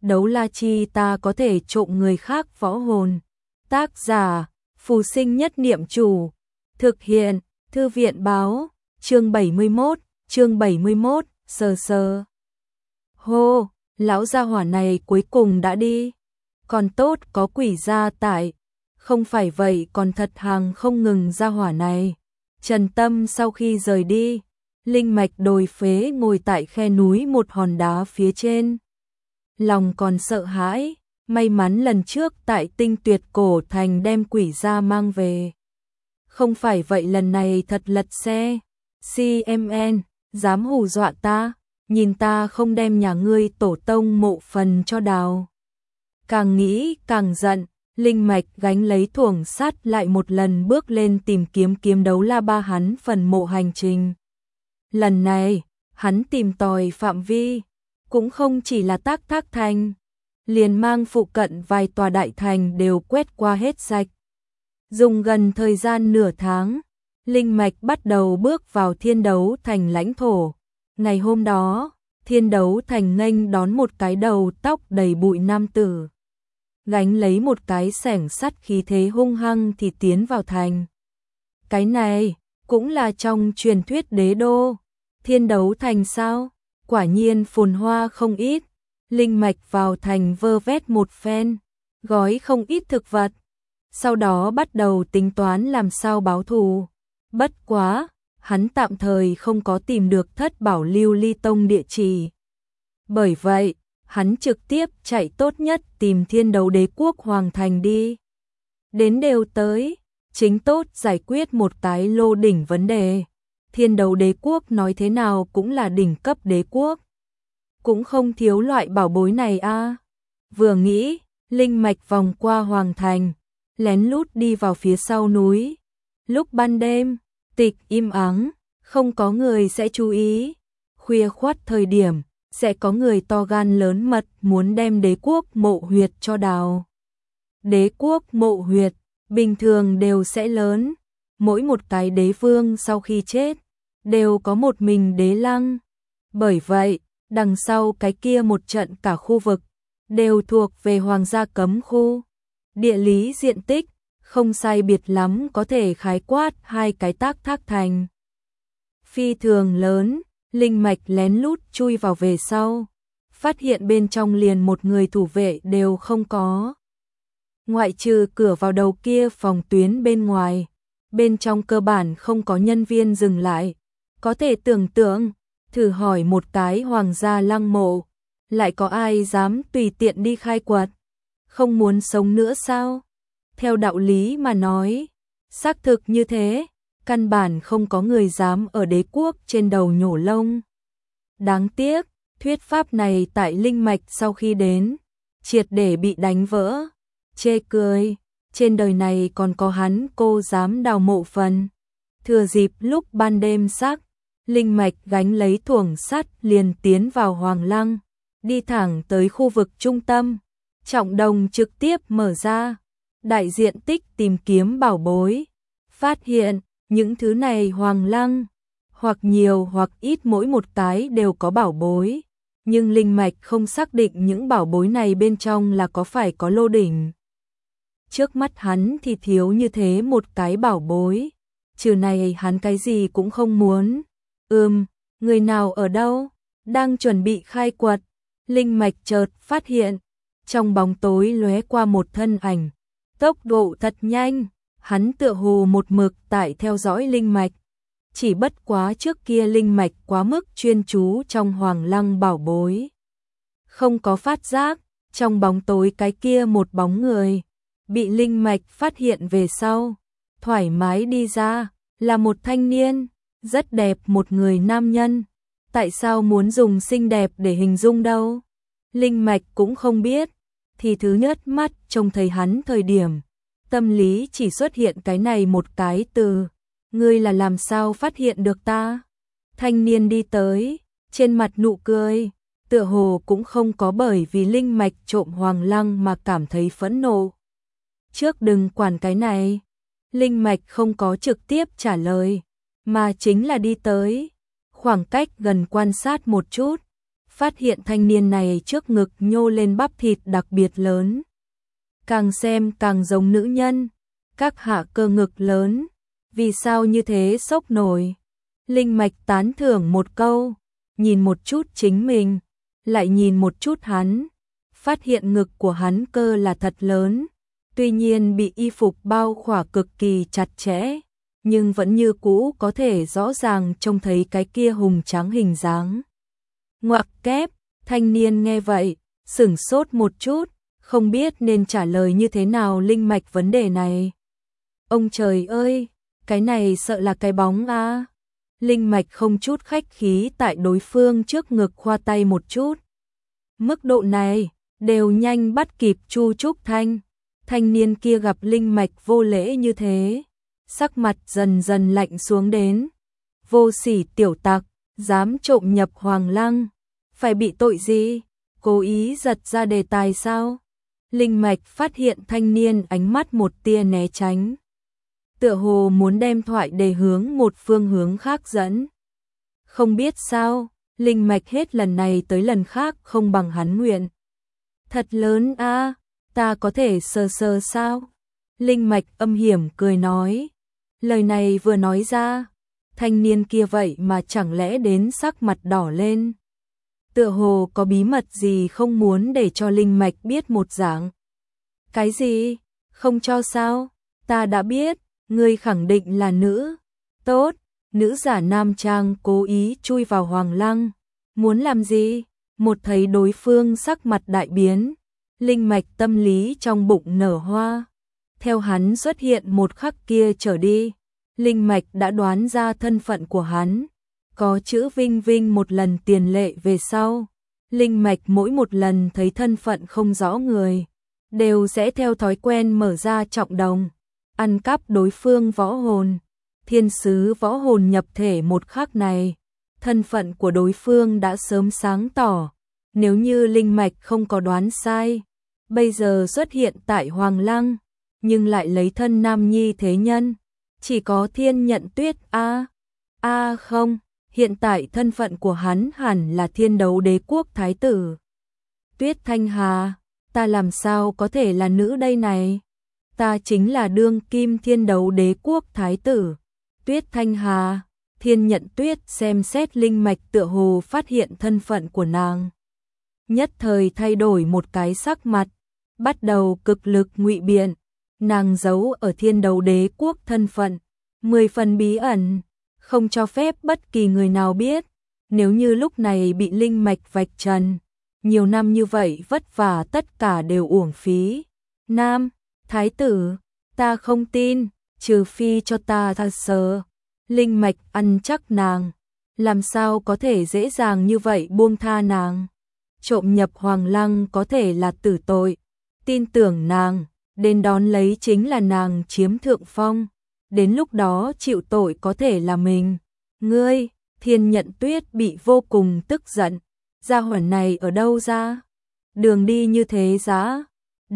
đấu la chi ta có thể trộm người khác võ hồn. Tác giả, Phù Sinh Nhất Niệm Chủ. Thực hiện, Thư viện báo, chương 71, sờ sờ. Hô, lão gia hỏa này cuối cùng đã đi. Còn tốt có quỷ gia tại. Không phải vậy còn thật hàng không ngừng gia hỏa này. Trần Tâm sau khi rời đi, linh mạch đồi phế ngồi tại khe núi một hòn đá phía trên. Lòng còn sợ hãi, may mắn lần trước tại Tinh Tuyệt Cổ Thành đem quỷ gia mang về. Không phải vậy lần này thật lật xe. CMN, dám hù dọa ta, nhìn ta không đem nhà ngươi tổ tông mộ phần cho đào. Càng nghĩ càng giận, linh mạch gánh lấy thuồng sắt lại một lần bước lên tìm kiếm kiếm đấu la ba hắn phần mộ hành trình. Lần này, hắn tìm tòi phạm vi, cũng không chỉ là Tác Thác Thành, liền mang phụ cận vài tòa đại thành đều quét qua hết sạch. Dùng gần thời gian nửa tháng, linh mạch bắt đầu bước vào Thiên Đấu Thành lãnh thổ. Ngày hôm đó, Thiên Đấu Thành nghênh đón một cái đầu tóc đầy bụi nam tử. Gánh lấy một cái xẻng sắt khí thế hung hăng thì tiến vào thành. Cái này, cũng là trong truyền thuyết đế đô. Thiên Đấu Thành sao? Quả nhiên phồn hoa không ít. Linh mạch vào thành vơ vét một phen, gói không ít thực vật. Sau đó bắt đầu tính toán làm sao báo thù. Bất quá, hắn tạm thời không có tìm được Thất Bảo Lưu Ly Tông địa chỉ. Bởi vậy, hắn trực tiếp chạy tốt nhất tìm Thiên Đấu Đế Quốc Hoàng Thành đi. Đến đều tới, chính tốt giải quyết một cái lô đỉnh vấn đề. Thiên Đấu Đế Quốc nói thế nào cũng là đỉnh cấp đế quốc. Cũng không thiếu loại bảo bối này a. Vừa nghĩ, linh mạch vòng qua Hoàng Thành, lén lút đi vào phía sau núi. Lúc ban đêm, tịch im ắng, không có người sẽ chú ý. Khuya khoắt thời điểm, sẽ có người to gan lớn mật muốn đem đế quốc mộ huyệt cho đào. Đế quốc mộ huyệt, bình thường đều sẽ lớn. Mỗi một cái đế vương sau khi chết, đều có một mình đế lăng. Bởi vậy, đằng sau cái kia một trận cả khu vực, đều thuộc về hoàng gia cấm khu. Địa lý diện tích, không sai biệt lắm có thể khái quát hai cái Tác Thác Thành. Phi thường lớn, linh mạch lén lút chui vào về sau, phát hiện bên trong liền một người thủ vệ đều không có. Ngoại trừ cửa vào đầu kia phòng tuyến bên ngoài, bên trong cơ bản không có nhân viên dừng lại. Có thể tưởng tượng, thử hỏi một cái hoàng gia lăng mộ, lại có ai dám tùy tiện đi khai quật? Không muốn sống nữa sao? Theo đạo lý mà nói, xác thực như thế, căn bản không có người dám ở đế quốc trên đầu nhổ lông. Đáng tiếc, thuyết pháp này tại linh mạch sau khi đến, triệt để bị đánh vỡ. Chê cười, trên đời này còn có hắn cô dám đào mộ phần. Thừa dịp lúc ban đêm sắc, linh mạch gánh lấy thuồng sắt liền tiến vào Hoàng Lăng, đi thẳng tới khu vực trung tâm. Trọng đồng trực tiếp mở ra, đại diện tích tìm kiếm bảo bối. Phát hiện, những thứ này Hoàng Lăng, hoặc nhiều hoặc ít mỗi một cái đều có bảo bối. Nhưng linh mạch không xác định những bảo bối này bên trong là có phải có lô đỉnh. Trước mắt hắn thì thiếu như thế một cái bảo bối. Trừ này hắn cái gì cũng không muốn. Người nào ở đâu? Đang chuẩn bị khai quật. Linh mạch chợt phát hiện, trong bóng tối lóe qua một thân ảnh. Tốc độ thật nhanh, hắn tựa hồ một mực tại theo dõi linh mạch. Chỉ bất quá trước kia linh mạch quá mức chuyên chú trong Hoàng Lăng bảo bối. Không có phát giác, trong bóng tối cái kia một bóng người. Bị linh mạch phát hiện về sau, thoải mái đi ra, là một thanh niên, rất đẹp một người nam nhân. Tại sao muốn dùng xinh đẹp để hình dung đâu? Linh mạch cũng không biết, thì thứ nhất mắt trông thấy hắn thời điểm, tâm lý chỉ xuất hiện cái này một cái từ, ngươi là làm sao phát hiện được ta? Thanh niên đi tới, trên mặt nụ cười, tựa hồ cũng không có bởi vì linh mạch trộm Hoàng Lăng mà cảm thấy phẫn nộ. Trước đừng quản cái này, linh mạch không có trực tiếp trả lời, mà chính là đi tới, khoảng cách gần quan sát một chút, phát hiện thanh niên này trước ngực nhô lên bắp thịt đặc biệt lớn. Càng xem càng giống nữ nhân, các hạ cơ ngực lớn, vì sao như thế sốc nổi. Linh Mạch tán thưởng một câu, nhìn một chút chính mình, lại nhìn một chút hắn, phát hiện ngực của hắn cơ là thật lớn, tuy nhiên bị y phục bao khỏa cực kỳ chặt chẽ, nhưng vẫn như cũ có thể rõ ràng trông thấy cái kia hùng tráng hình dáng. Ngoặc kép, thanh niên nghe vậy, sửng sốt một chút, không biết nên trả lời như thế nào Linh Mạch vấn đề này. Ông trời ơi, cái này sợ là cái bóng à. Linh Mạch không chút khách khí tại đối phương trước ngực khoa tay một chút. Mức độ này, đều nhanh bắt kịp Chu Trúc Thanh. Thanh niên kia gặp Linh Mạch vô lễ như thế, sắc mặt dần dần lạnh xuống đến. Vô sỉ tiểu tặc, dám trộm nhập Hoàng Lăng, phải bị tội gì? Cố ý giật ra đề tài sao? Linh Mạch phát hiện thanh niên ánh mắt một tia né tránh, tựa hồ muốn đem thoại đề hướng một phương hướng khác dẫn. Không biết sao, Linh Mạch hết lần này tới lần khác không bằng hắn nguyện. Thật lớn a, ta có thể sờ sờ sao? Linh Mạch âm hiểm cười nói. Lời này vừa nói ra, thanh niên kia vậy mà chẳng lẽ đến sắc mặt đỏ lên. Tựa hồ có bí mật gì không muốn để cho Linh Mạch biết một dạng. Cái gì? Không cho sao? Ta đã biết, ngươi khẳng định là nữ. Tốt, nữ giả nam trang cố ý chui vào Hoàng Lăng. Muốn làm gì? Một thấy đối phương sắc mặt đại biến, Linh Mạch tâm lý trong bụng nở hoa. Theo hắn xuất hiện một khắc kia trở đi, Linh Mạch đã đoán ra thân phận của hắn. Có chữ Vinh Vinh một lần tiền lệ về sau, Linh Mạch mỗi một lần thấy thân phận không rõ người, đều sẽ theo thói quen mở ra trọng đồng, ăn cắp đối phương võ hồn. Thiên sứ võ hồn nhập thể một khắc này, thân phận của đối phương đã sớm sáng tỏ. Nếu như Linh Mạch không có đoán sai, bây giờ xuất hiện tại Hoàng Lăng, nhưng lại lấy thân nam nhi thế nhân, chỉ có Thiên Nhận Tuyết a. Không, hiện tại thân phận của hắn hẳn là Thiên Đấu Đế quốc thái tử. Tuyết Thanh Hà, ta làm sao có thể là nữ đây này? Ta chính là đương kim Thiên Đấu Đế quốc thái tử. Tuyết Thanh Hà, Thiên Nhận Tuyết xem xét Linh Mạch tựa hồ phát hiện thân phận của nàng, nhất thời thay đổi một cái sắc mặt, bắt đầu cực lực ngụy biện. Nàng giấu ở Thiên Đấu Đế quốc thân phận 10 phần bí ẩn, không cho phép bất kỳ người nào biết. Nếu như lúc này bị Linh Mạch vạch trần, nhiều năm như vậy vất vả tất cả đều uổng phí. Nam, thái tử, ta không tin, trừ phi cho ta thật sờ. Linh Mạch ăn chắc nàng, làm sao có thể dễ dàng như vậy buông tha nàng. Trộm nhập Hoàng Lăng có thể là tử tội, tin tưởng nàng, đến đón lấy chính là nàng chiếm thượng phong, đến lúc đó chịu tội có thể là mình. Ngươi, Thiên Nhận Tuyết bị vô cùng tức giận, gia hỏa này ở đâu ra? Đường đi như thế giá,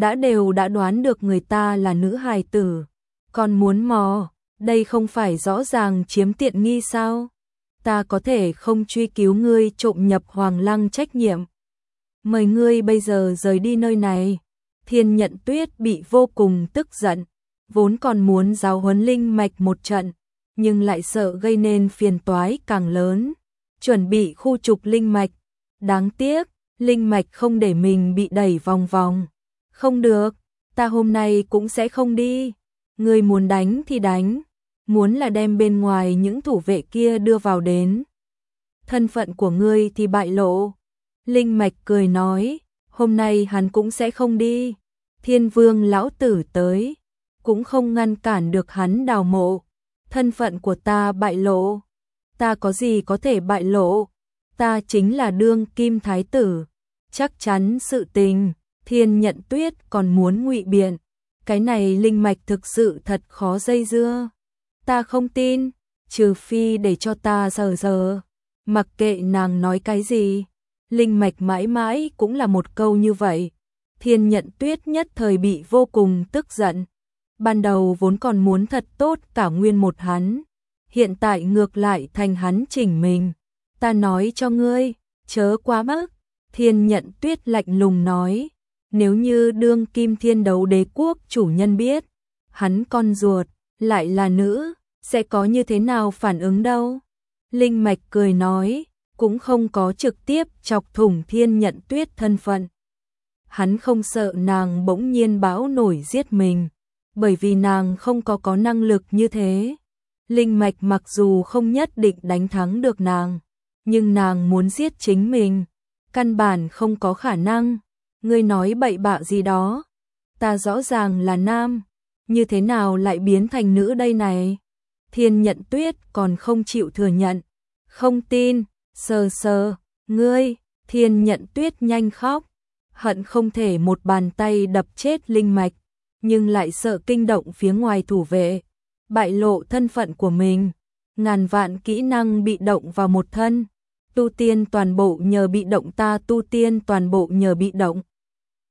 đã đoán được người ta là nữ hài tử, còn muốn mò, đây không phải rõ ràng chiếm tiện nghi sao? Ta có thể không truy cứu ngươi trộm nhập Hoàng Lăng trách nhiệm. Mời ngươi bây giờ rời đi nơi này. Thiên Nhận Tuyết bị vô cùng tức giận, vốn còn muốn giáo huấn Linh Mạch một trận, nhưng lại sợ gây nên phiền toái càng lớn, chuẩn bị khu trục Linh Mạch. Đáng tiếc, Linh Mạch không để mình bị đẩy vòng vòng. Không được, ta hôm nay cũng sẽ không đi. Ngươi muốn đánh thì đánh, muốn là đem bên ngoài những thủ vệ kia đưa vào đến. Thân phận của ngươi thì bại lộ. Linh Mạch cười nói, hôm nay hắn cũng sẽ không đi. Thiên Vương lão tử tới, cũng không ngăn cản được hắn đào mộ. Thân phận của ta bại lộ, ta có gì có thể bại lộ? Ta chính là đương kim thái tử, chắc chắn sự tình. Thiên Nhận Tuyết còn muốn ngụy biện, cái này Linh Mạch thực sự thật khó dây dưa. Ta không tin, trừ phi để cho ta sờ. Mặc kệ nàng nói cái gì, Linh Mạch mãi mãi cũng là một câu như vậy. Thiên Nhận Tuyết nhất thời bị vô cùng tức giận. Ban đầu vốn còn muốn thật tốt cả nguyên một hắn, hiện tại ngược lại thành hắn chỉnh mình. Ta nói cho ngươi, chớ quá mức. Thiên Nhận Tuyết lạnh lùng nói, nếu như đương kim Thiên Đấu Đế quốc chủ nhân biết, hắn con ruột, lại là nữ, sẽ có như thế nào phản ứng đâu? Linh Mạch cười nói, cũng không có trực tiếp chọc thủng Thiên Nhận Tuyết thân phận. Hắn không sợ nàng bỗng nhiên bão nổi giết mình, bởi vì nàng không có năng lực như thế. Linh Mạch mặc dù không nhất định đánh thắng được nàng, nhưng nàng muốn giết chính mình, căn bản không có khả năng. Ngươi nói bậy bạ gì đó? Ta rõ ràng là nam, như thế nào lại biến thành nữ đây này? Thiên Nhận Tuyết còn không chịu thừa nhận. Không tin, sờ sờ, ngươi. Thiên Nhận Tuyết nhanh khóc, hận không thể một bàn tay đập chết Linh Mạch, nhưng lại sợ kinh động phía ngoài thủ vệ, bại lộ thân phận của mình. Ngàn vạn kỹ năng bị động vào một thân, tu tiên toàn bộ nhờ bị động, ta tu tiên toàn bộ nhờ bị động.